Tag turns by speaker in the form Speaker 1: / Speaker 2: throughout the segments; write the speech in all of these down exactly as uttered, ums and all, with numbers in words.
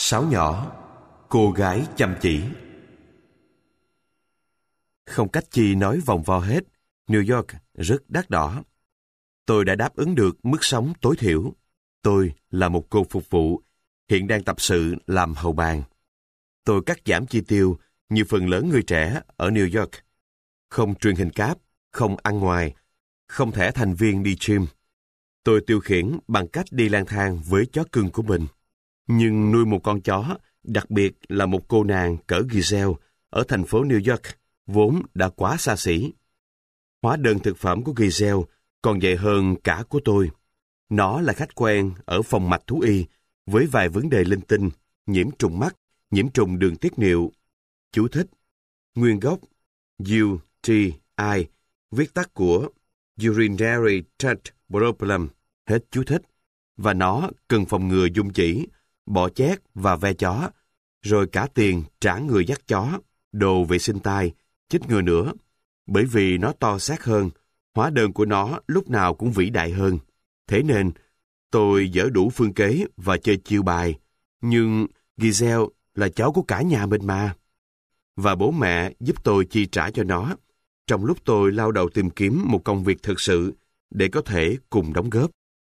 Speaker 1: Sáo nhỏ, cô gái chăm chỉ. Không cách chi nói vòng vo hết, New York rất đắt đỏ. Tôi đã đáp ứng được mức sống tối thiểu. Tôi là một cô phục vụ, hiện đang tập sự làm hầu bàn. Tôi cắt giảm chi tiêu như phần lớn người trẻ ở New York. Không truyền hình cáp, không ăn ngoài, không thẻ thành viên đi gym. Tôi tiêu khiển bằng cách đi lang thang với chó cưng của mình. Nhưng nuôi một con chó, đặc biệt là một cô nàng cỡ Giselle ở thành phố New York, vốn đã quá xa xỉ. Hóa đơn thực phẩm của Giselle còn dày hơn cả của tôi. Nó là khách quen ở phòng mạch thú y với vài vấn đề linh tinh, nhiễm trùng mắt, nhiễm trùng đường tiết niệu. Chú thích: nguyên gốc U T I, viết tắt của Urinary Tract Problem, hết chú thích. Và nó cần phòng ngừa dung chỉ, bỏ chét và ve chó, rồi cả tiền trả người dắt chó, đồ vệ sinh tai, chích ngừa nữa. Bởi vì nó to xác hơn, hóa đơn của nó lúc nào cũng vĩ đại hơn. Thế nên, tôi dở đủ phương kế và chơi chiêu bài. Nhưng Giselle là cháu của cả nhà mình mà. Và bố mẹ giúp tôi chi trả cho nó, trong lúc tôi lao đầu tìm kiếm một công việc thực sự để có thể cùng đóng góp.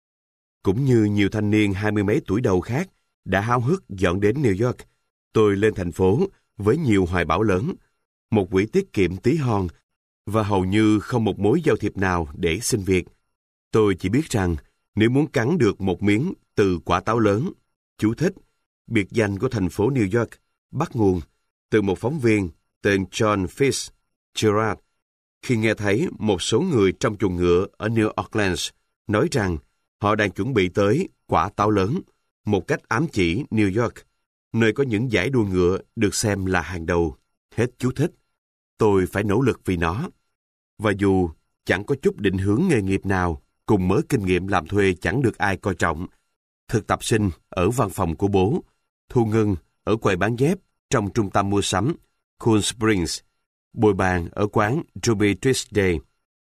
Speaker 1: Cũng như nhiều thanh niên hai mươi mấy tuổi đầu khác đã háo hức dọn đến New York, tôi lên thành phố với nhiều hoài bão lớn, một quỹ tiết kiệm tí hon và hầu như không một mối giao thiệp nào để xin việc. Tôi chỉ biết rằng nếu muốn cắn được một miếng từ quả táo lớn, chú thích, biệt danh của thành phố New York bắt nguồn từ một phóng viên tên John Fitzgerald khi nghe thấy một số người trong chuồng ngựa ở New Orleans nói rằng họ đang chuẩn bị tới quả táo lớn, một cách ám chỉ New York, nơi có những giải đua ngựa được xem là hàng đầu. Hết chú thích. Tôi phải nỗ lực vì nó. Và dù chẳng có chút định hướng nghề nghiệp nào, cùng mớ kinh nghiệm làm thuê chẳng được ai coi trọng, thực tập sinh ở văn phòng của bố, thu ngân ở quầy bán dép trong trung tâm mua sắm Cool Springs, bồi bàn ở quán Ruby Tuesday,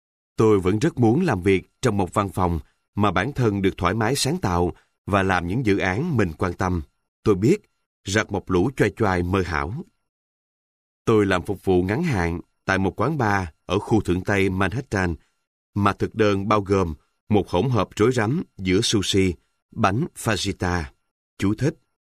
Speaker 1: tôi vẫn rất muốn làm việc trong một văn phòng mà bản thân được thoải mái sáng tạo và làm những dự án mình quan tâm. Tôi biết, rặt một lũ choai choai mơ hão. Tôi làm phục vụ ngắn hạn tại một quán bar ở khu thượng Tây Manhattan, mà thực đơn bao gồm một hỗn hợp rối rắm giữa sushi, bánh fajita, chú thích.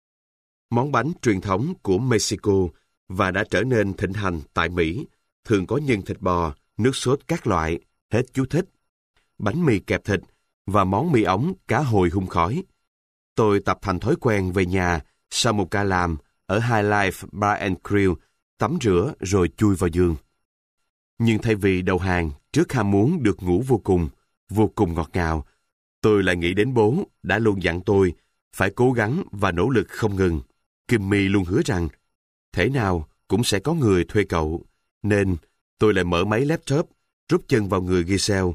Speaker 1: Món bánh truyền thống của Mexico và đã trở nên thịnh hành tại Mỹ, thường có nhân thịt bò, nước sốt các loại, hết chú thích. Bánh mì kẹp thịt và món mì ống cá hồi hun khói. Tôi tập thành thói quen về nhà sau một ca làm ở High Life Bar and Grill, tắm rửa rồi chui vào giường. Nhưng thay vì đầu hàng trước ham muốn được ngủ vô cùng, vô cùng ngọt ngào, tôi lại nghĩ đến bố đã luôn dặn tôi phải cố gắng và nỗ lực không ngừng. Kimmy luôn hứa rằng thế nào cũng sẽ có người thuê cậu, nên tôi lại mở máy laptop, rút chân vào người Giselle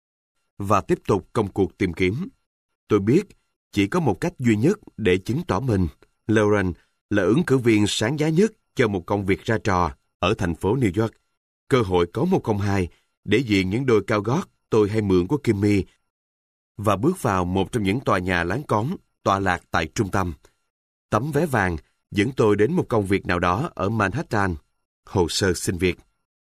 Speaker 1: và tiếp tục công cuộc tìm kiếm. Tôi biết chỉ có một cách duy nhất để chứng tỏ mình. Lauren là ứng cử viên sáng giá nhất cho một công việc ra trò ở thành phố New York. Cơ hội có một không hai để diện những đôi cao gót tôi hay mượn của Kimmy và bước vào một trong những tòa nhà láng cóng tọa lạc tại trung tâm. Tấm vé vàng dẫn tôi đến một công việc nào đó ở Manhattan. Hồ sơ xin việc.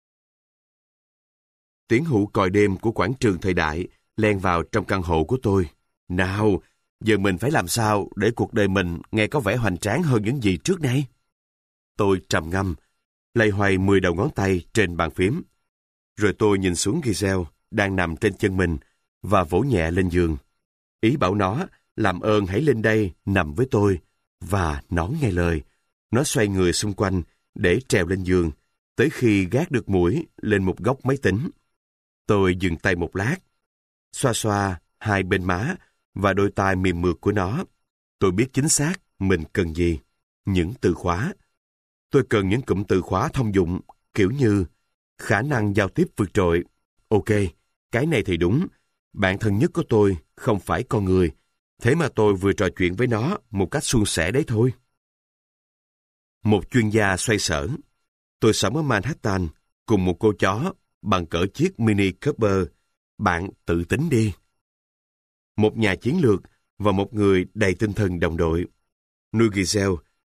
Speaker 1: Tiếng hũ còi đêm của quảng trường thời đại len vào trong căn hộ của tôi. Nào, giờ mình phải làm sao để cuộc đời mình nghe có vẻ hoành tráng hơn những gì trước đây? Tôi trầm ngâm, lay hoay mười đầu ngón tay trên bàn phím. Rồi tôi nhìn xuống Giselle đang nằm trên chân mình và vỗ nhẹ lên giường. Ý bảo nó làm ơn hãy lên đây nằm với tôi, và nó nghe lời. Nó xoay người xung quanh để trèo lên giường, tới khi gác được mũi lên một góc máy tính. Tôi dừng tay một lát, xoa xoa hai bên má và đôi tai mềm mượt của nó. Tôi biết chính xác mình cần gì. Những từ khóa. Tôi cần những cụm từ khóa thông dụng, kiểu như khả năng giao tiếp vượt trội. Ok, cái này thì đúng. Bạn thân nhất của tôi không phải con người. Thế mà tôi vừa trò chuyện với nó một cách suôn sẻ đấy thôi. Một chuyên gia xoay sở. Tôi sống ở Manhattan cùng một cô chó bằng cỡ chiếc Mini Cooper. Bạn tự tính đi. Một nhà chiến lược và một người đầy tinh thần đồng đội. Nuôi Giselle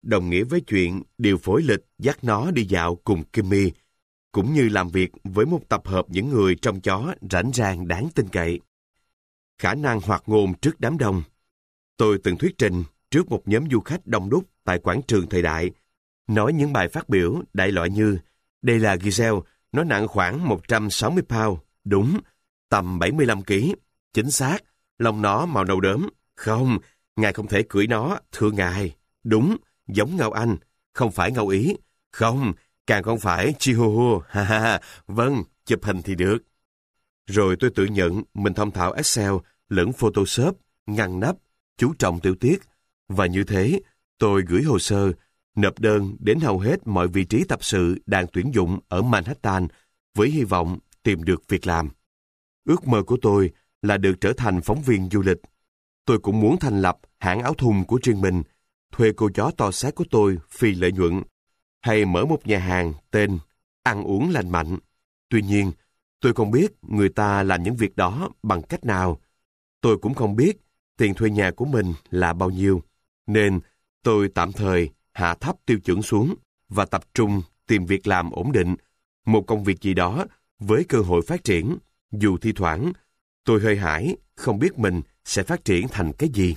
Speaker 1: đồng nghĩa với chuyện điều phối lịch dắt nó đi dạo cùng Kimmy, cũng như làm việc với một tập hợp những người trông chó rảnh rang đáng tin cậy. Khả năng hoạt ngôn trước đám đông. Tôi từng thuyết trình trước một nhóm du khách đông đúc tại quảng trường thời đại, nói những bài phát biểu đại loại như: đây là Giselle, nó nặng khoảng một trăm sáu mươi pound, đúng, tầm bảy mươi lăm ki lô gam, chính xác, lông nó màu nâu đốm, không, ngài không thể cưỡi nó, thưa ngài, đúng, giống Ngao Anh, không phải Ngao Ý, không, càng không phải Chihuahua, ha ha ha, vâng, chụp hình thì được. Rồi tôi tự nhận mình thông thạo Excel lẫn Photoshop, ngăn nắp, chú trọng tiểu tiết, và như thế, tôi gửi hồ sơ, nộp đơn đến hầu hết mọi vị trí tập sự đang tuyển dụng ở Manhattan với hy vọng tìm được việc làm. Ước mơ của tôi là được trở thành phóng viên du lịch. Tôi cũng muốn thành lập hãng áo thun của riêng mình, thuê cô chó to xác của tôi phi lợi nhuận, hay mở một nhà hàng tên Ăn uống lành mạnh. Tuy nhiên, tôi không biết người ta làm những việc đó bằng cách nào. Tôi cũng không biết tiền thuê nhà của mình là bao nhiêu, nên tôi tạm thời hạ thấp tiêu chuẩn xuống và tập trung tìm việc làm ổn định, một công việc gì đó với cơ hội phát triển, dù thi thoảng tôi hơi hãi không biết mình sẽ phát triển thành cái gì.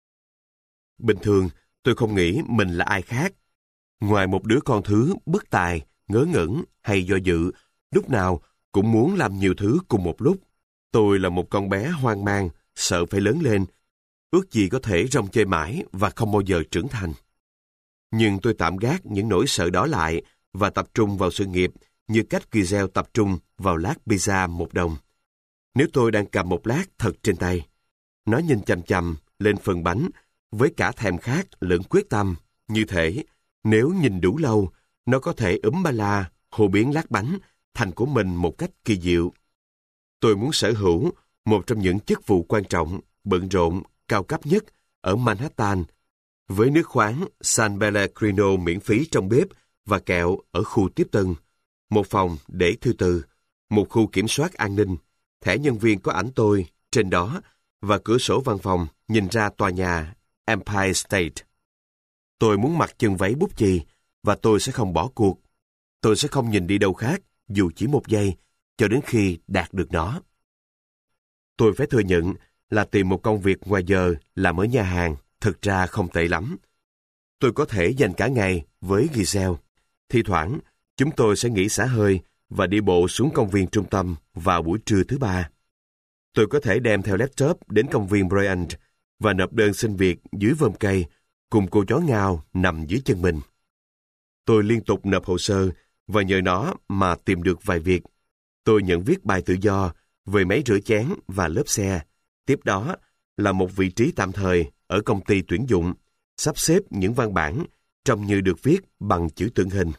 Speaker 1: Bình thường, tôi không nghĩ mình là ai khác. Ngoài một đứa con thứ bất tài, ngớ ngẩn hay do dự, lúc nào cũng muốn làm nhiều thứ cùng một lúc. Tôi là một con bé hoang mang, sợ phải lớn lên, ước gì có thể rong chơi mãi và không bao giờ trưởng thành. Nhưng tôi tạm gác những nỗi sợ đó lại và tập trung vào sự nghiệp như cách Giselle tập trung vào lát pizza một đồng. Nếu tôi đang cầm một lát thật trên tay, nó nhìn chằm chằm lên phần bánh với cả thèm khát lẫn quyết tâm. Như thể, nếu nhìn đủ lâu, nó có thể úm ba la, hô biến lát bánh thành của mình một cách kỳ diệu. Tôi muốn sở hữu một trong những chức vụ quan trọng, bận rộn, cao cấp nhất ở Manhattan, với nước khoáng San Pellegrino miễn phí trong bếp và kẹo ở khu tiếp tân, một phòng để thư từ, một khu kiểm soát an ninh, thẻ nhân viên có ảnh tôi trên đó và cửa sổ văn phòng nhìn ra tòa nhà Empire State. Tôi muốn mặc chân váy bút chì và tôi sẽ không bỏ cuộc. Tôi sẽ không nhìn đi đâu khác dù chỉ một giây cho đến khi đạt được nó. Tôi phải thừa nhận là tìm một công việc ngoài giờ làm ở nhà hàng thực ra không tệ lắm. Tôi có thể dành cả ngày với Giselle. Thi thoảng, chúng tôi sẽ nghỉ xả hơi và đi bộ xuống công viên trung tâm vào buổi trưa thứ ba. Tôi có thể đem theo laptop đến công viên Bryant và nộp đơn xin việc dưới vòm cây cùng cô chó Ngao nằm dưới chân mình. Tôi liên tục nộp hồ sơ và nhờ nó mà tìm được vài việc. Tôi nhận viết bài tự do về máy rửa chén và lớp xe. Tiếp đó là một vị trí tạm thời ở công ty tuyển dụng, sắp xếp những văn bản trông như được viết bằng chữ tượng hình.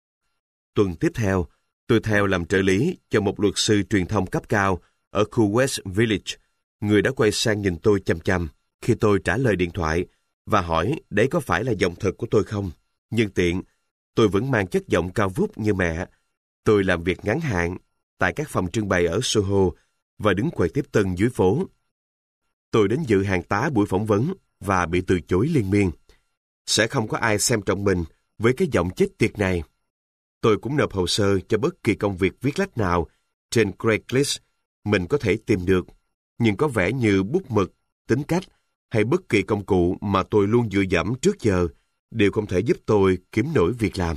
Speaker 1: Tuần tiếp theo, tôi theo làm trợ lý cho một luật sư truyền thông cấp cao ở khu West Village. Người đã quay sang nhìn tôi chằm chằm khi tôi trả lời điện thoại và hỏi đấy có phải là giọng thật của tôi không. Nhưng tiện, tôi vẫn mang chất giọng cao vút như mẹ. Tôi làm việc ngắn hạn tại các phòng trưng bày ở Soho và đứng quầy tiếp tân dưới phố. Tôi đến dự hàng tá buổi phỏng vấn và bị từ chối liên miên. Sẽ không có ai xem trọng mình với cái giọng chết tiệt này. Tôi cũng nộp hồ sơ cho bất kỳ công việc viết lách nào trên Craigslist mình có thể tìm được, nhưng có vẻ như bút mực, tính cách hay bất kỳ công cụ mà tôi luôn dựa dẫm trước giờ đều không thể giúp tôi kiếm nổi việc làm.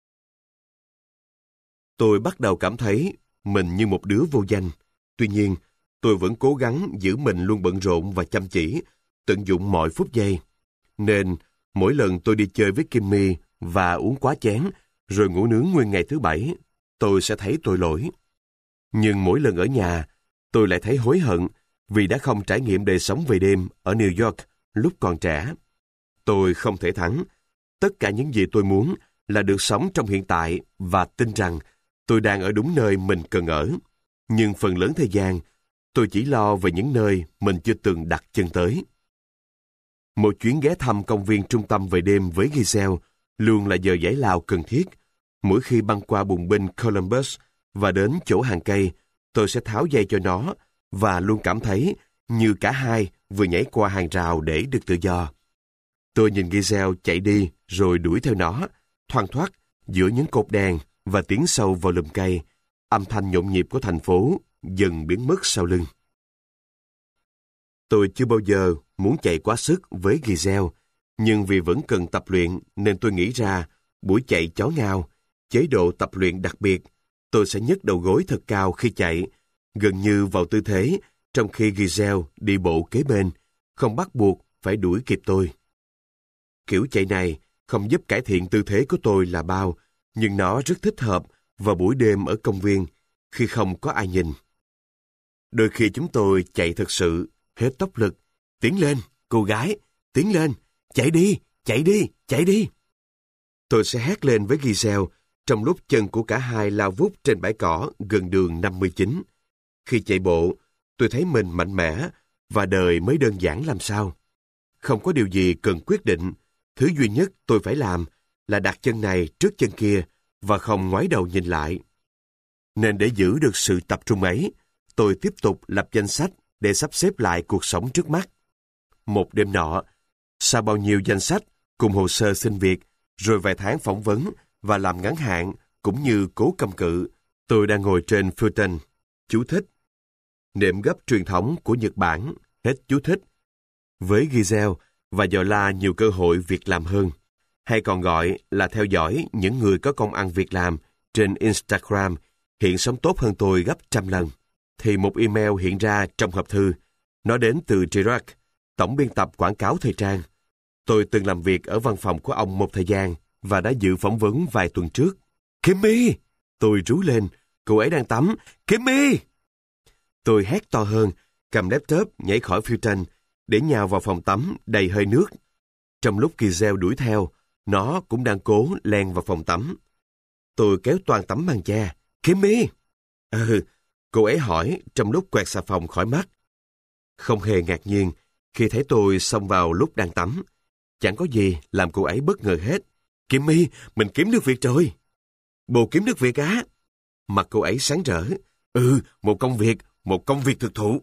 Speaker 1: Tôi bắt đầu cảm thấy mình như một đứa vô danh. Tuy nhiên, tôi vẫn cố gắng giữ mình luôn bận rộn và chăm chỉ, tận dụng mọi phút giây. Nên, mỗi lần tôi đi chơi với Kimmy và uống quá chén, rồi ngủ nướng nguyên ngày thứ bảy, tôi sẽ thấy tội lỗi. Nhưng mỗi lần ở nhà, tôi lại thấy hối hận vì đã không trải nghiệm đời sống về đêm ở New York lúc còn trẻ. Tôi không thể thắng. Tất cả những gì tôi muốn là được sống trong hiện tại và tin rằng tôi đang ở đúng nơi mình cần ở. Nhưng phần lớn thời gian, tôi chỉ lo về những nơi mình chưa từng đặt chân tới. Một chuyến ghé thăm công viên trung tâm về đêm với Giselle luôn là giờ giải lao cần thiết. Mỗi khi băng qua bùng binh Columbus và đến chỗ hàng cây, tôi sẽ tháo dây cho nó và luôn cảm thấy như cả hai vừa nhảy qua hàng rào để được tự do. Tôi nhìn Giselle chạy đi rồi đuổi theo nó, thoăn thoắt giữa những cột đèn và tiến sâu vào lùm cây. Âm thanh nhộn nhịp của thành phố dần biến mất sau lưng. Tôi chưa bao giờ muốn chạy quá sức với Giselle, nhưng vì vẫn cần tập luyện nên tôi nghĩ ra buổi chạy chó ngao, chế độ tập luyện đặc biệt. Tôi sẽ nhấc đầu gối thật cao khi chạy, gần như vào tư thế, trong khi Giselle đi bộ kế bên, không bắt buộc phải đuổi kịp tôi. Kiểu chạy này không giúp cải thiện tư thế của tôi là bao, nhưng nó rất thích hợp vào buổi đêm ở công viên, khi không có ai nhìn. Đôi khi chúng tôi chạy thật sự, hết tốc lực. Tiến lên, cô gái, tiến lên, chạy đi, chạy đi, chạy đi. Tôi sẽ hét lên với Giselle trong lúc chân của cả hai lao vút trên bãi cỏ gần đường năm mươi chín. Khi chạy bộ, tôi thấy mình mạnh mẽ và đời mới đơn giản làm sao. Không có điều gì cần quyết định. Thứ duy nhất tôi phải làm là đặt chân này trước chân kia và không ngoái đầu nhìn lại. Nên để giữ được sự tập trung ấy, tôi tiếp tục lập danh sách để sắp xếp lại cuộc sống trước mắt. Một đêm nọ, sau bao nhiêu danh sách cùng hồ sơ xin việc, rồi vài tháng phỏng vấn và làm ngắn hạn cũng như cố cầm cự, tôi đang ngồi trên Fulton. Chú thích. Nệm gấp truyền thống của Nhật Bản. Hết chú thích. Với Giselle và dò la nhiều cơ hội việc làm hơn, hay còn gọi là theo dõi những người có công ăn việc làm trên Instagram hiện sống tốt hơn tôi gấp trăm lần, thì một email hiện ra trong hộp thư. Nó đến từ Chirac, tổng biên tập quảng cáo thời trang. Tôi từng làm việc ở văn phòng của ông một thời gian và đã dự phỏng vấn vài tuần trước. Kimmy! Tôi rú lên, cô ấy đang tắm. Kimmy! Tôi hét to hơn, cầm laptop nhảy khỏi Fulton để nhào vào phòng tắm đầy hơi nước. Trong lúc Giselle đuổi theo, nó cũng đang cố len vào phòng tắm. Tôi kéo toan tắm bằng cha. Kimmy! Ừ, cô ấy hỏi trong lúc quẹt xà phòng khỏi mắt. Không hề ngạc nhiên khi thấy tôi xông vào lúc đang tắm. Chẳng có gì làm cô ấy bất ngờ hết. Kimmy, mình kiếm được việc rồi. Bồ kiếm được việc á? Mặt cô ấy sáng rỡ. Ừ, một công việc, một công việc thực thụ.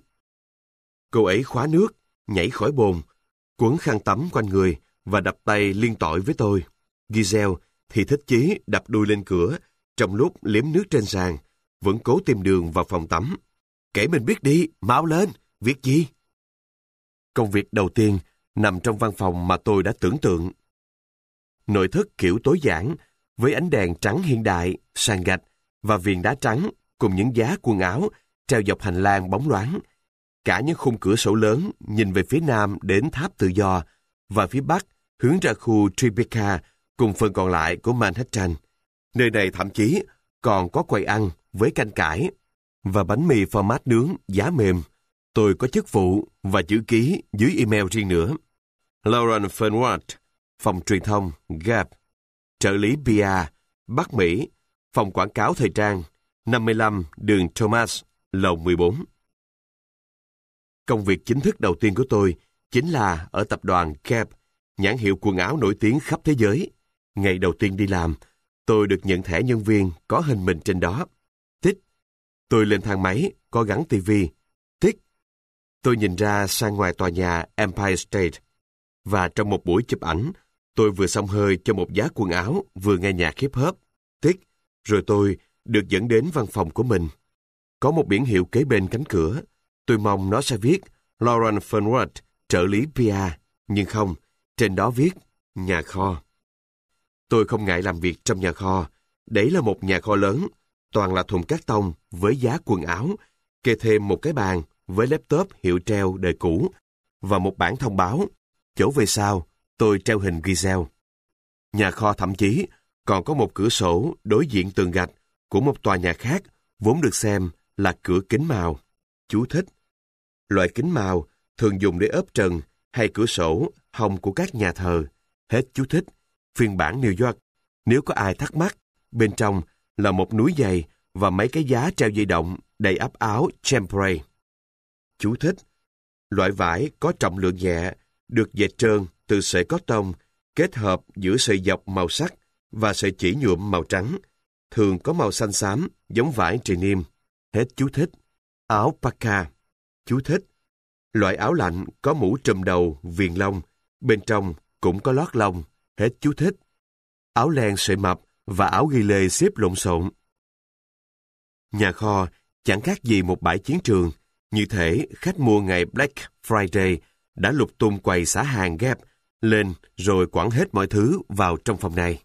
Speaker 1: Cô ấy khóa nước, nhảy khỏi bồn, quấn khăn tắm quanh người và đập tay liên tội với tôi. Giselle thì thích chí đập đuôi lên cửa trong lúc liếm nước trên sàn, vẫn cố tìm đường vào phòng tắm. Kể mình biết đi, mau lên, việc gì? Công việc đầu tiên nằm trong văn phòng mà tôi đã tưởng tượng. Nội thất kiểu tối giản, với ánh đèn trắng hiện đại, sàn gạch và viền đá trắng cùng những giá quần áo treo dọc hành lang bóng loáng. Cả những khung cửa sổ lớn nhìn về phía nam đến Tháp Tự Do và phía bắc hướng ra khu Tribeca cùng phần còn lại của Manhattan. Nơi này thậm chí còn có quầy ăn với canh cải và bánh mì format nướng giá mềm. Tôi có chức vụ và chữ ký dưới email riêng nữa. Lauren Fenward, phòng truyền thông Gap, trợ lý pê e, Bắc Mỹ, phòng quảng cáo thời trang, năm mươi lăm đường Thomas, lầu mười bốn. Công việc chính thức đầu tiên của tôi chính là ở tập đoàn Gap, nhãn hiệu quần áo nổi tiếng khắp thế giới. Ngày đầu tiên đi làm, tôi được nhận thẻ nhân viên có hình mình trên đó. Tích. Tôi lên thang máy, có gắn tivi. Tích. Tôi nhìn ra sang ngoài tòa nhà Empire State. Và trong một buổi chụp ảnh, tôi vừa xông hơi cho một giá quần áo, vừa nghe nhạc hip hop. Tích. Rồi tôi được dẫn đến văn phòng của mình. Có một biển hiệu kế bên cánh cửa. Tôi mong nó sẽ viết Lauren Fenward, trợ lý pê e, nhưng không, trên đó viết nhà kho. Tôi không ngại làm việc trong nhà kho. Đấy là một nhà kho lớn, toàn là thùng cát tông với giá quần áo, kê thêm một cái bàn với laptop hiệu treo đời cũ và một bảng thông báo. Chỗ về sau, tôi treo hình Giselle. Nhà kho thậm chí còn có một cửa sổ đối diện tường gạch của một tòa nhà khác vốn được xem là cửa kính màu. Chú thích. Loại kính màu thường dùng để ốp trần hay cửa sổ hồng của các nhà thờ. Hết chú thích. Phiên bản New York. Nếu có ai thắc mắc, bên trong là một núi giày và mấy cái giá treo dây động đầy ắp áo chambray. Chú thích. Loại vải có trọng lượng nhẹ, được dệt trơn từ sợi cotton kết hợp giữa sợi dọc màu sắc và sợi chỉ nhuộm màu trắng, thường có màu xanh xám giống vải denim. Hết chú thích. Áo parka. Chú thích. Loại áo lạnh có mũ trùm đầu viền lông, bên trong cũng có lót lông, hết chú thích. Áo len sợi mập và áo ghi lê xếp lộn xộn. Nhà kho chẳng khác gì một bãi chiến trường, như thể khách mua ngày Black Friday đã lục tung quầy xả hàng Gap lên rồi quẳng hết mọi thứ vào trong phòng này.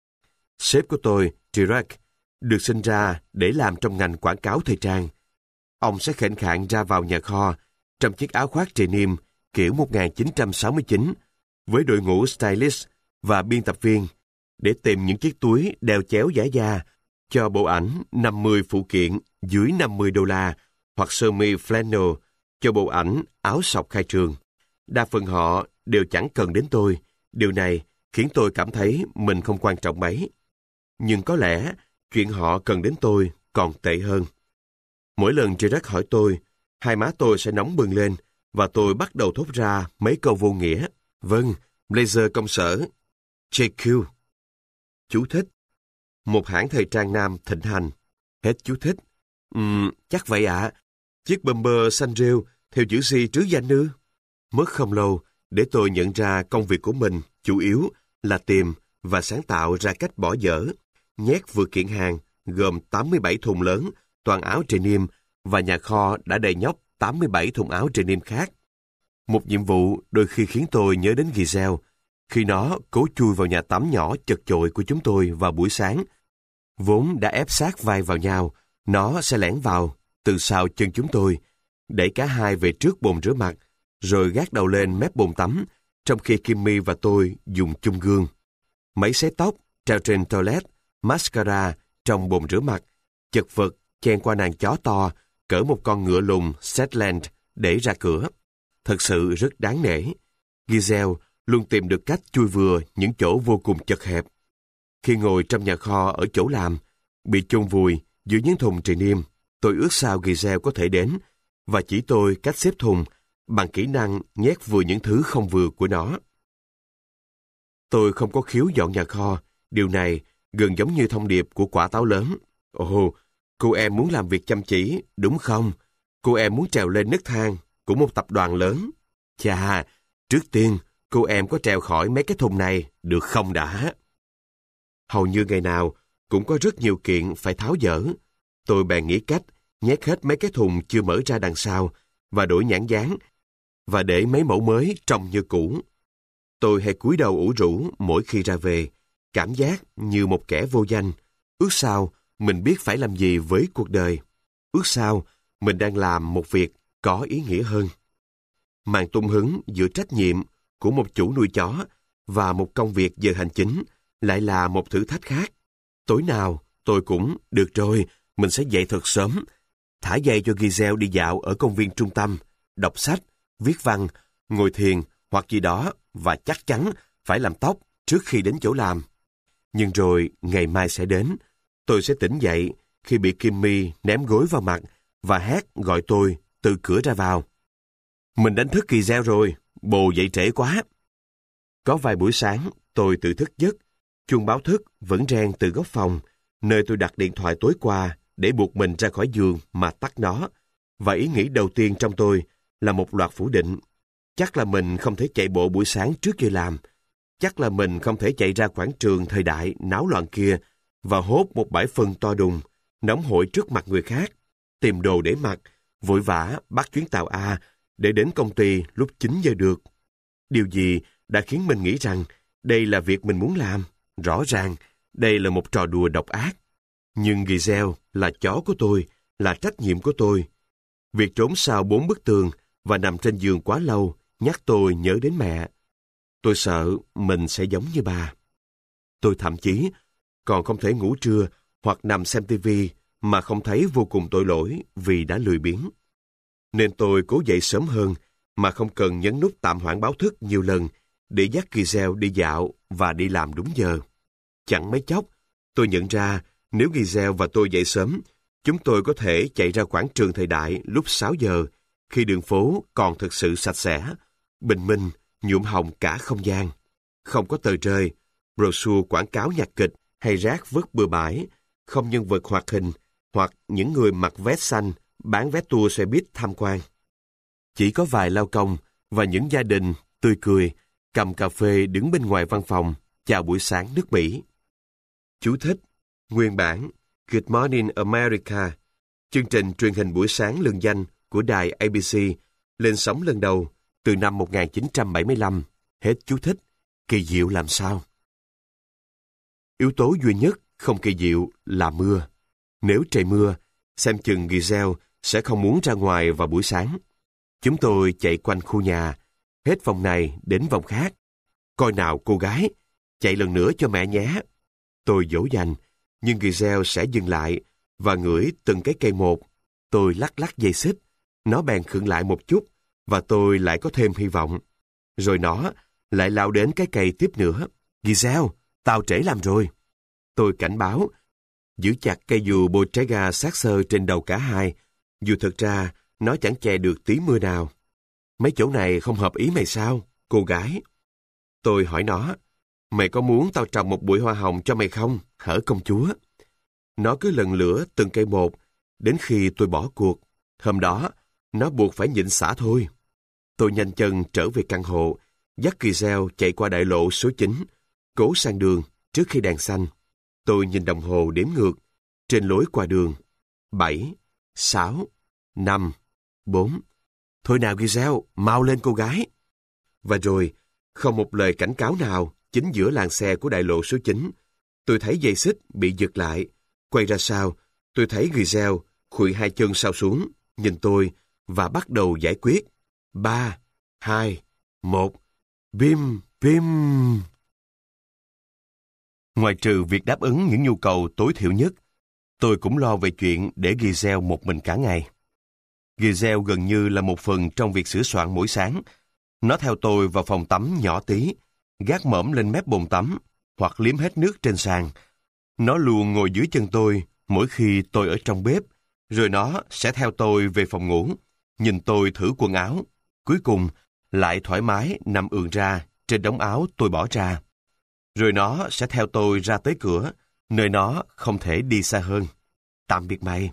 Speaker 1: Sếp của tôi, Dirac, được sinh ra để làm trong ngành quảng cáo thời trang. Ông sẽ khệnh khạng ra vào nhà kho trong chiếc áo khoác denim kiểu một nghìn chín trăm sáu mươi chín với đội ngũ stylist và biên tập viên để tìm những chiếc túi đeo chéo giả da cho bộ ảnh năm mươi phụ kiện dưới năm mươi đô la hoặc sơ mi flannel cho bộ ảnh áo sọc khai trường. Đa phần họ đều chẳng cần đến tôi. Điều này khiến tôi cảm thấy mình không quan trọng mấy. Nhưng có lẽ chuyện họ cần đến tôi còn tệ hơn. Mỗi lần Dirac hỏi tôi, hai má tôi sẽ nóng bừng lên và tôi bắt đầu thốt ra mấy câu vô nghĩa. Vâng, blazer công sở. gi quy. Chú thích. Một hãng thời trang nam thịnh hành. Hết chú thích. Ừm, chắc vậy ạ. À. Chiếc bomber xanh rêu theo chữ C trước danh ư? Mất không lâu để tôi nhận ra công việc của mình chủ yếu là tìm và sáng tạo ra cách bỏ dở, nhét vừa kiện hàng gồm tám mươi bảy thùng lớn toàn áo denim và nhà kho đã đầy nhóc tám mươi bảy thùng áo denim khác. Một nhiệm vụ đôi khi khiến tôi nhớ đến Giselle, khi nó cố chui vào nhà tắm nhỏ chật chội của chúng tôi vào buổi sáng. Vốn đã ép sát vai vào nhau, nó sẽ lẻn vào từ sau chân chúng tôi, đẩy cả hai về trước bồn rửa mặt, rồi gác đầu lên mép bồn tắm, trong khi Kimmy và tôi dùng chung gương. Máy sấy tóc treo trên toilet, mascara trong bồn rửa mặt, chật vật chen qua nàng chó to, cỡ một con ngựa lùn Shetland để ra cửa. Thật sự rất đáng nể. Giselle luôn tìm được cách chui vừa những chỗ vô cùng chật hẹp. Khi ngồi trong nhà kho ở chỗ làm, bị chôn vùi giữa những thùng denim, tôi ước sao Giselle có thể đến và chỉ tôi cách xếp thùng bằng kỹ năng nhét vừa những thứ không vừa của nó. Tôi không có khiếu dọn nhà kho. Điều này gần giống như thông điệp của quả táo lớn. Ồ, cô em muốn làm việc chăm chỉ, đúng không? Cô em muốn trèo lên nấc thang của một tập đoàn lớn. Chà, trước tiên, cô em có trèo khỏi mấy cái thùng này, được không đã? Hầu như ngày nào cũng có rất nhiều kiện phải tháo dỡ. Tôi bèn nghĩ cách nhét hết mấy cái thùng chưa mở ra đằng sau và đổi nhãn dán và để mấy mẫu mới trông như cũ. Tôi hay cúi đầu ủ rũ mỗi khi ra về, cảm giác như một kẻ vô danh. Ước sao mình biết phải làm gì với cuộc đời. Ước sao mình đang làm một việc có ý nghĩa hơn. Màn tung hứng giữa trách nhiệm của một chủ nuôi chó và một công việc giờ hành chính lại là một thử thách khác. Tối nào tôi cũng, được rồi, mình sẽ dậy thật sớm, thả dây cho Giselle đi dạo ở công viên trung tâm, đọc sách, viết văn, ngồi thiền hoặc gì đó và chắc chắn phải làm tóc trước khi đến chỗ làm. Nhưng rồi ngày mai sẽ đến, tôi sẽ tỉnh dậy khi bị Kimmy ném gối vào mặt và hét gọi tôi từ cửa ra vào. Mình đánh thức Giselle rồi, bồ dậy trễ quá. Có vài buổi sáng tôi tự thức giấc, chuông báo thức vẫn reng từ góc phòng, nơi tôi đặt điện thoại tối qua để buộc mình ra khỏi giường mà tắt nó. Và ý nghĩ đầu tiên trong tôi là một loạt phủ định. Chắc là mình không thể chạy bộ buổi sáng trước giờ làm. Chắc là mình không thể chạy ra quảng trường thời đại náo loạn kia và hốt một bãi phân to đùng, nóng hổi trước mặt người khác, tìm đồ để mặc, vội vã bắt chuyến tàu A để đến công ty lúc chín giờ được. Điều gì đã khiến mình nghĩ rằng đây là việc mình muốn làm? Rõ ràng, đây là một trò đùa độc ác. Nhưng Giselle là chó của tôi, là trách nhiệm của tôi. Việc trốn sau bốn bức tường và nằm trên giường quá lâu nhắc tôi nhớ đến mẹ. Tôi sợ mình sẽ giống như bà. Tôi thậm chí còn không thể ngủ trưa hoặc nằm xem tivi mà không thấy vô cùng tội lỗi vì đã lười biếng. Nên tôi cố dậy sớm hơn mà không cần nhấn nút tạm hoãn báo thức nhiều lần để dắt Giselle đi dạo và đi làm đúng giờ. Chẳng mấy chốc, tôi nhận ra nếu Giselle và tôi dậy sớm, chúng tôi có thể chạy ra quảng trường thời đại lúc sáu giờ, khi đường phố còn thực sự sạch sẽ, bình minh, nhuộm hồng cả không gian. Không có tờ rơi, brochure quảng cáo nhạc kịch hay rác vứt bừa bãi, không nhân vật hoạt hình hoặc những người mặc vest xanh bán vé tour xe buýt tham quan. Chỉ có vài lao công và những gia đình tươi cười cầm cà phê đứng bên ngoài văn phòng, chào buổi sáng nước Mỹ. Chú thích: Nguyên bản Good Morning America, chương trình truyền hình buổi sáng lừng danh của đài A B C, lên sóng lần đầu từ năm một nghìn chín trăm bảy mươi lăm. Hết chú thích. Kỳ diệu làm sao? Yếu tố duy nhất không kỳ diệu là mưa. Nếu trời mưa, xem chừng Giselle sẽ không muốn ra ngoài vào buổi sáng. Chúng tôi chạy quanh khu nhà, hết vòng này đến vòng khác. Coi nào cô gái, chạy lần nữa cho mẹ nhé. Tôi dỗ dành, nhưng Giselle sẽ dừng lại và ngửi từng cái cây một. Tôi lắc lắc dây xích, nó bèn khựng lại một chút và tôi lại có thêm hy vọng. Rồi nó lại lao đến cái cây tiếp nữa. Giselle, tao trễ làm rồi. Tôi cảnh báo, giữ chặt cây dù bôi trái ga sát sơ trên đầu cả hai, dù thực ra nó chẳng che được tí mưa nào. Mấy chỗ này không hợp ý mày sao, cô gái? Tôi hỏi nó, mày có muốn tao trồng một bụi hoa hồng cho mày không, hở công chúa? Nó cứ lần lữa từng cây một, đến khi tôi bỏ cuộc. Hôm đó, nó buộc phải nhịn xả thôi. Tôi nhanh chân trở về căn hộ, dắt Giselle chạy qua đại lộ số chín, cố sang đường trước khi đèn xanh. Tôi nhìn đồng hồ đếm ngược, trên lối qua đường. Bảy, sáu, năm, bốn. Thôi nào Giselle, mau lên cô gái. Và rồi, không một lời cảnh cáo nào, chính giữa làn xe của đại lộ số chín, tôi thấy dây xích bị giật lại. Quay ra sau, tôi thấy Giselle khuỵu hai chân sau xuống, nhìn tôi và bắt đầu giải quyết. Ba, hai, một. Bim, bim. Ngoài trừ việc đáp ứng những nhu cầu tối thiểu nhất, tôi cũng lo về chuyện để Giselle một mình cả ngày. Giselle gần như là một phần trong việc sửa soạn mỗi sáng. Nó theo tôi vào phòng tắm nhỏ tí, gác mõm lên mép bồn tắm, hoặc liếm hết nước trên sàn. Nó luôn ngồi dưới chân tôi mỗi khi tôi ở trong bếp, rồi nó sẽ theo tôi về phòng ngủ, nhìn tôi thử quần áo, cuối cùng lại thoải mái nằm ườn ra trên đống áo tôi bỏ ra. Rồi nó sẽ theo tôi ra tới cửa, nơi nó không thể đi xa hơn. Tạm biệt mày.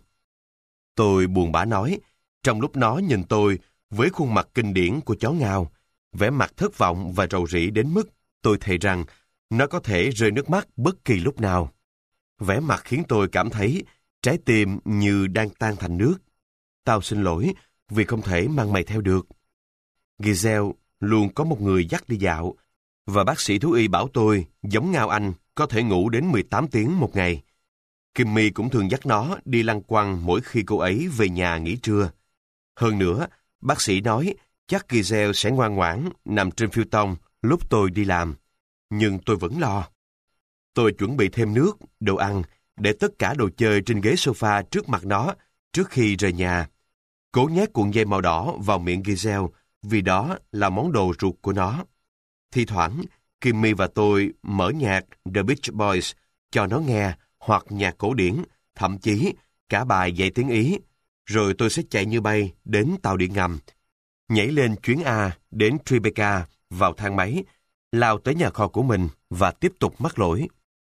Speaker 1: Tôi buồn bã nói, trong lúc nó nhìn tôi với khuôn mặt kinh điển của chó ngao, vẻ mặt thất vọng và rầu rĩ đến mức tôi thề rằng nó có thể rơi nước mắt bất kỳ lúc nào. Vẻ mặt khiến tôi cảm thấy trái tim như đang tan thành nước. Tao xin lỗi vì không thể mang mày theo được. Giselle luôn có một người dắt đi dạo, và bác sĩ thú y bảo tôi, giống Ngao Anh, có thể ngủ đến mười tám tiếng một ngày. Kimmy cũng thường dắt nó đi lăng quăng mỗi khi cô ấy về nhà nghỉ trưa. Hơn nữa, bác sĩ nói chắc Giselle sẽ ngoan ngoãn nằm trên phiêu tông lúc tôi đi làm. Nhưng tôi vẫn lo. Tôi chuẩn bị thêm nước, đồ ăn, để tất cả đồ chơi trên ghế sofa trước mặt nó trước khi rời nhà. Cố nhét cuộn dây màu đỏ vào miệng Giselle vì đó là món đồ ruột của nó. Thi thoảng, Kimmy và tôi mở nhạc The Beach Boys cho nó nghe, hoặc nhạc cổ điển, thậm chí cả bài dạy tiếng Ý. Rồi tôi sẽ chạy như bay đến tàu điện ngầm, nhảy lên chuyến A đến Tribeca vào thang máy, lao tới nhà kho của mình và tiếp tục mắc lỗi.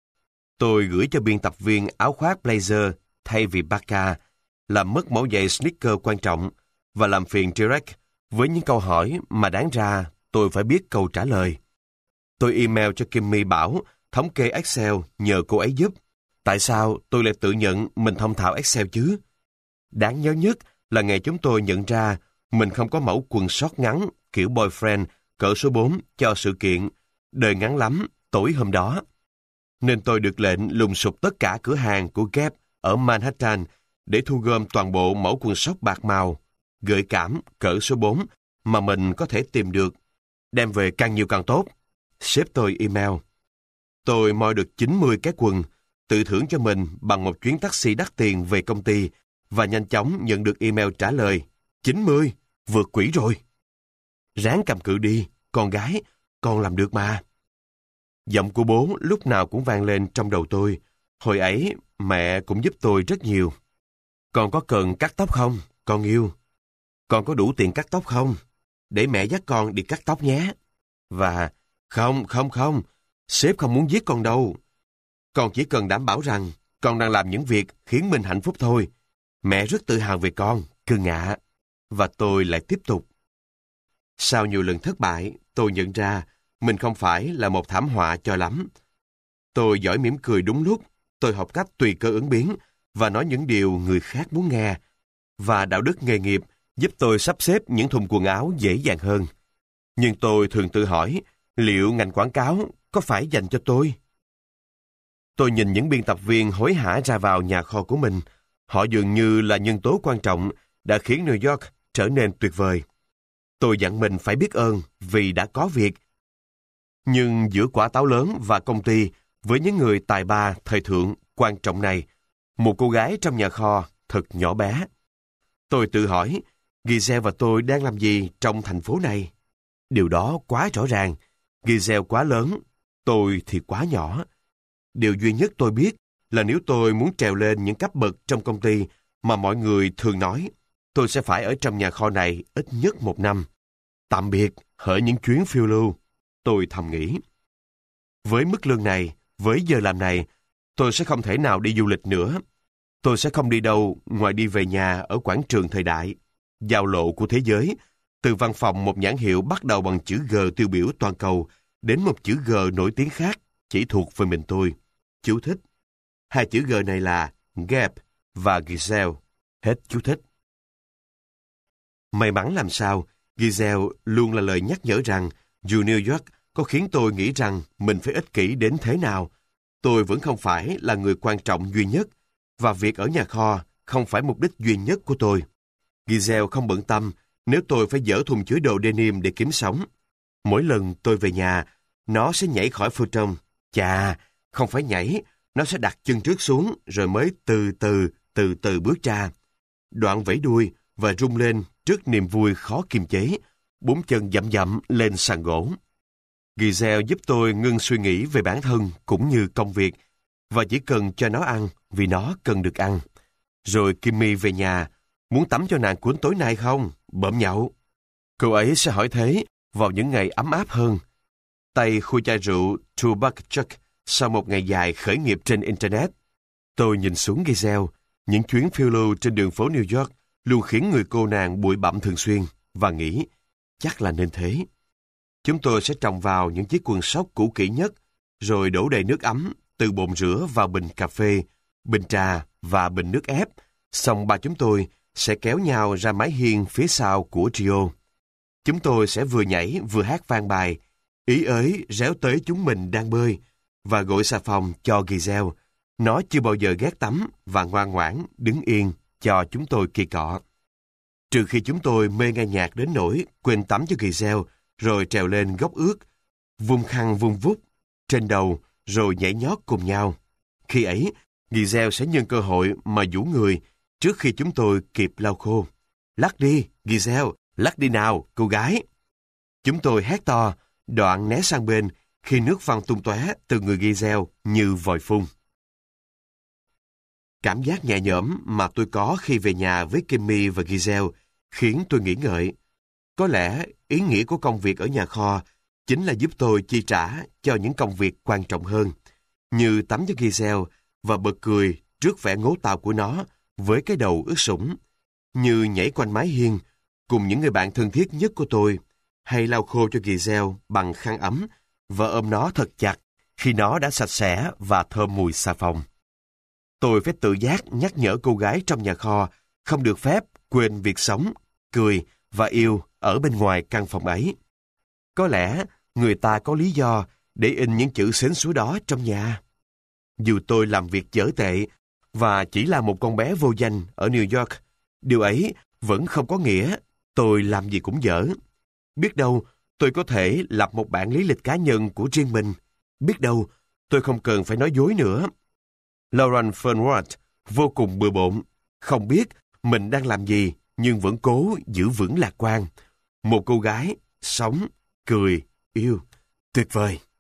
Speaker 1: Tôi gửi cho biên tập viên áo khoác blazer thay vì parka, làm mất mẫu giày sneaker quan trọng và làm phiền Direct với những câu hỏi mà đáng ra tôi phải biết câu trả lời. Tôi email cho Kimmy bảo thống kê Excel nhờ cô ấy giúp. Tại sao tôi lại tự nhận mình thông thạo Excel chứ? Đáng nhớ nhất là ngày chúng tôi nhận ra mình không có mẫu quần short ngắn kiểu boyfriend cỡ số bốn cho sự kiện đời ngắn lắm tối hôm đó. Nên tôi được lệnh lùng sục tất cả cửa hàng của Gap ở Manhattan để thu gom toàn bộ mẫu quần short bạc màu, gợi cảm cỡ số bốn mà mình có thể tìm được. Đem về càng nhiều càng tốt. Sếp tôi email. Tôi moi được chín mươi cái quần, tự thưởng cho mình bằng một chuyến taxi đắt tiền về công ty và nhanh chóng nhận được email trả lời. chín mươi, vượt quỹ rồi. Ráng cầm cự đi, con gái, con làm được mà. Giọng của bố lúc nào cũng vang lên trong đầu tôi. Hồi ấy, mẹ cũng giúp tôi rất nhiều. Con có cần cắt tóc không, con yêu? Con có đủ tiền cắt tóc không? Để mẹ dắt con đi cắt tóc nhé. Và, không, không, không, sếp không muốn giết con đâu. Con chỉ cần đảm bảo rằng con đang làm những việc khiến mình hạnh phúc thôi. Mẹ rất tự hào về con, cưng ạ. Và tôi lại tiếp tục. Sau nhiều lần thất bại, tôi nhận ra mình không phải là một thảm họa cho lắm. Tôi giỏi mỉm cười đúng lúc, tôi học cách tùy cơ ứng biến và nói những điều người khác muốn nghe. Và đạo đức nghề nghiệp giúp tôi sắp xếp những thùng quần áo dễ dàng hơn. Nhưng tôi thường tự hỏi, liệu ngành quảng cáo có phải dành cho tôi? Tôi nhìn những biên tập viên hối hả ra vào nhà kho của mình. Họ dường như là nhân tố quan trọng đã khiến New York trở nên tuyệt vời. Tôi dặn mình phải biết ơn vì đã có việc. Nhưng giữa quả táo lớn và công ty, với những người tài ba thời thượng quan trọng này, một cô gái trong nhà kho thật nhỏ bé. Tôi tự hỏi, Giselle và tôi đang làm gì trong thành phố này? Điều đó quá rõ ràng. Giselle quá lớn, tôi thì quá nhỏ. Điều duy nhất tôi biết là nếu tôi muốn trèo lên những cấp bậc trong công ty mà mọi người thường nói, tôi sẽ phải ở trong nhà kho này ít nhất một năm. Tạm biệt, hỡi những chuyến phiêu lưu, tôi thầm nghĩ. Với mức lương này, với giờ làm này, tôi sẽ không thể nào đi du lịch nữa. Tôi sẽ không đi đâu ngoài đi về nhà ở quảng trường thời đại, giao lộ của thế giới, từ văn phòng một nhãn hiệu bắt đầu bằng chữ G tiêu biểu toàn cầu đến một chữ G nổi tiếng khác chỉ thuộc về mình tôi. Chú thích. Hai chữ G này là Gap và Giselle. Hết chú thích. May mắn làm sao, Giselle luôn là lời nhắc nhở rằng dù New York có khiến tôi nghĩ rằng mình phải ích kỷ đến thế nào, tôi vẫn không phải là người quan trọng duy nhất, và việc ở nhà kho không phải mục đích duy nhất của tôi. Giselle không bận tâm nếu tôi phải dỡ thùng chứa đồ denim để kiếm sống. Mỗi lần tôi về nhà, nó sẽ nhảy khỏi futon. Chà, không phải nhảy, nó sẽ đặt chân trước xuống rồi mới từ từ, từ từ bước ra. Đoạn vẫy đuôi và rung lên trước niềm vui khó kiềm chế, bốn chân dậm dậm lên sàn gỗ. Giselle giúp tôi ngưng suy nghĩ về bản thân cũng như công việc, và chỉ cần cho nó ăn vì nó cần được ăn. Rồi Kimmy về nhà, muốn tắm cho nàng cuốn tối nay không? Bợm nhậu. Cô ấy sẽ hỏi thế vào những ngày ấm áp hơn. Tay khui chai rượu Two Buck Chuck sau một ngày dài khởi nghiệp trên Internet. Tôi nhìn xuống Giselle, những chuyến phiêu lưu trên đường phố New York luôn khiến người cô nàng bụi bặm thường xuyên, và nghĩ, chắc là nên thế. Chúng tôi sẽ trồng vào những chiếc quần sóc cũ kỹ nhất, rồi đổ đầy nước ấm từ bồn rửa vào bình cà phê, bình trà và bình nước ép. Xong ba chúng tôi sẽ kéo nhau ra mái hiên phía sau của Rio. Chúng tôi sẽ vừa nhảy vừa hát vang bài, ý ới réo tới chúng mình đang bơi, và gội xà phòng cho Giselle. Nó chưa bao giờ ghét tắm và ngoan ngoãn đứng yên cho chúng tôi kỳ cọ. Trừ khi chúng tôi mê nghe nhạc đến nỗi quên tắm cho Giselle, rồi trèo lên gốc ướt, vung khăn vung vút trên đầu, rồi nhảy nhót cùng nhau. Khi ấy, Giselle sẽ nhân cơ hội mà vũ người trước khi chúng tôi kịp lau khô. Lắc đi, Giselle, lắc đi nào, cô gái. Chúng tôi hét to, đoạn né sang bên khi nước văng tung tóe từ người Giselle như vòi phun. Cảm giác nhẹ nhõm mà tôi có khi về nhà với Kimmy và Giselle khiến tôi nghĩ ngợi. Có lẽ ý nghĩa của công việc ở nhà kho chính là giúp tôi chi trả cho những công việc quan trọng hơn, như tắm cho Giselle và bật cười trước vẻ ngố tào của nó với cái đầu ướt sũng, như nhảy quanh mái hiên cùng những người bạn thân thiết nhất của tôi, hay lau khô cho Giselle bằng khăn ấm và ôm nó thật chặt khi nó đã sạch sẽ và thơm mùi xà phòng. Tôi phải tự giác nhắc nhở cô gái trong nhà kho không được phép quên việc sống, cười và yêu ở bên ngoài căn phòng ấy. Có lẽ người ta có lý do để in những chữ xến xúa đó trong nhà. Dù tôi làm việc dở tệ và chỉ là một con bé vô danh ở New York, điều ấy vẫn không có nghĩa tôi làm gì cũng dở. Biết đâu tôi có thể lập một bản lý lịch cá nhân của riêng mình. Biết đâu tôi không cần phải nói dối nữa. Lauren Fernworth vô cùng bừa bộn, không biết mình đang làm gì nhưng vẫn cố giữ vững lạc quan. Một cô gái sống, cười, yêu. Tuyệt vời!